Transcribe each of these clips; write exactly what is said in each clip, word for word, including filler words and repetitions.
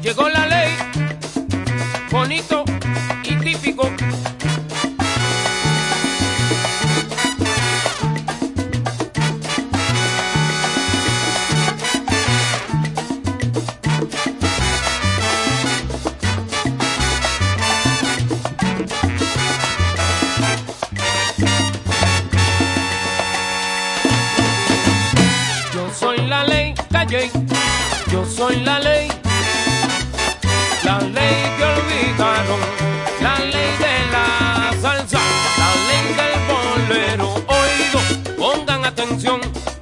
Llegó la ley, bonito y típico. Yo soy la ley, calle, yo soy la ley. La ley que olvidaron, la ley de la salsa, la ley del bolero. Oído, pongan atención.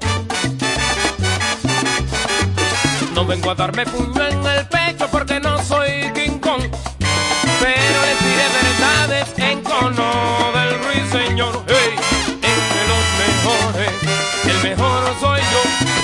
No vengo a darme puño en el pecho porque no soy King Kong, pero les diré verdades en cono del ruiseñor. Hey, entre los mejores, el mejor soy yo.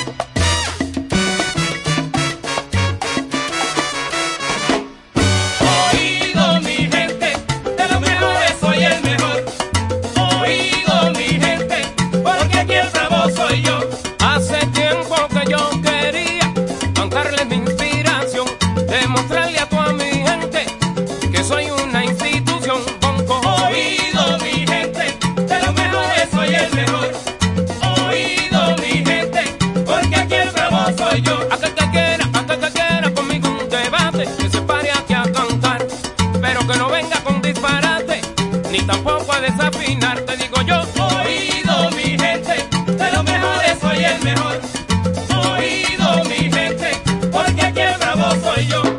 Hace tiempo que yo quería cantarle mi inspiración, demostrarle a toda mi gente que soy una institución. Con oído, mi gente, de los mejores soy el mejor. Oído, mi gente, porque aquí el bravo soy yo. Aquel que quiera, aquel que quiera conmigo un debate, que se pare aquí a cantar, pero que no venga con disparate, ni tampoco a desafinar. Te digo yo, oído, mi gente, de los mejores soy el mejor. Oído, mi gente, porque aquí el bravo soy yo.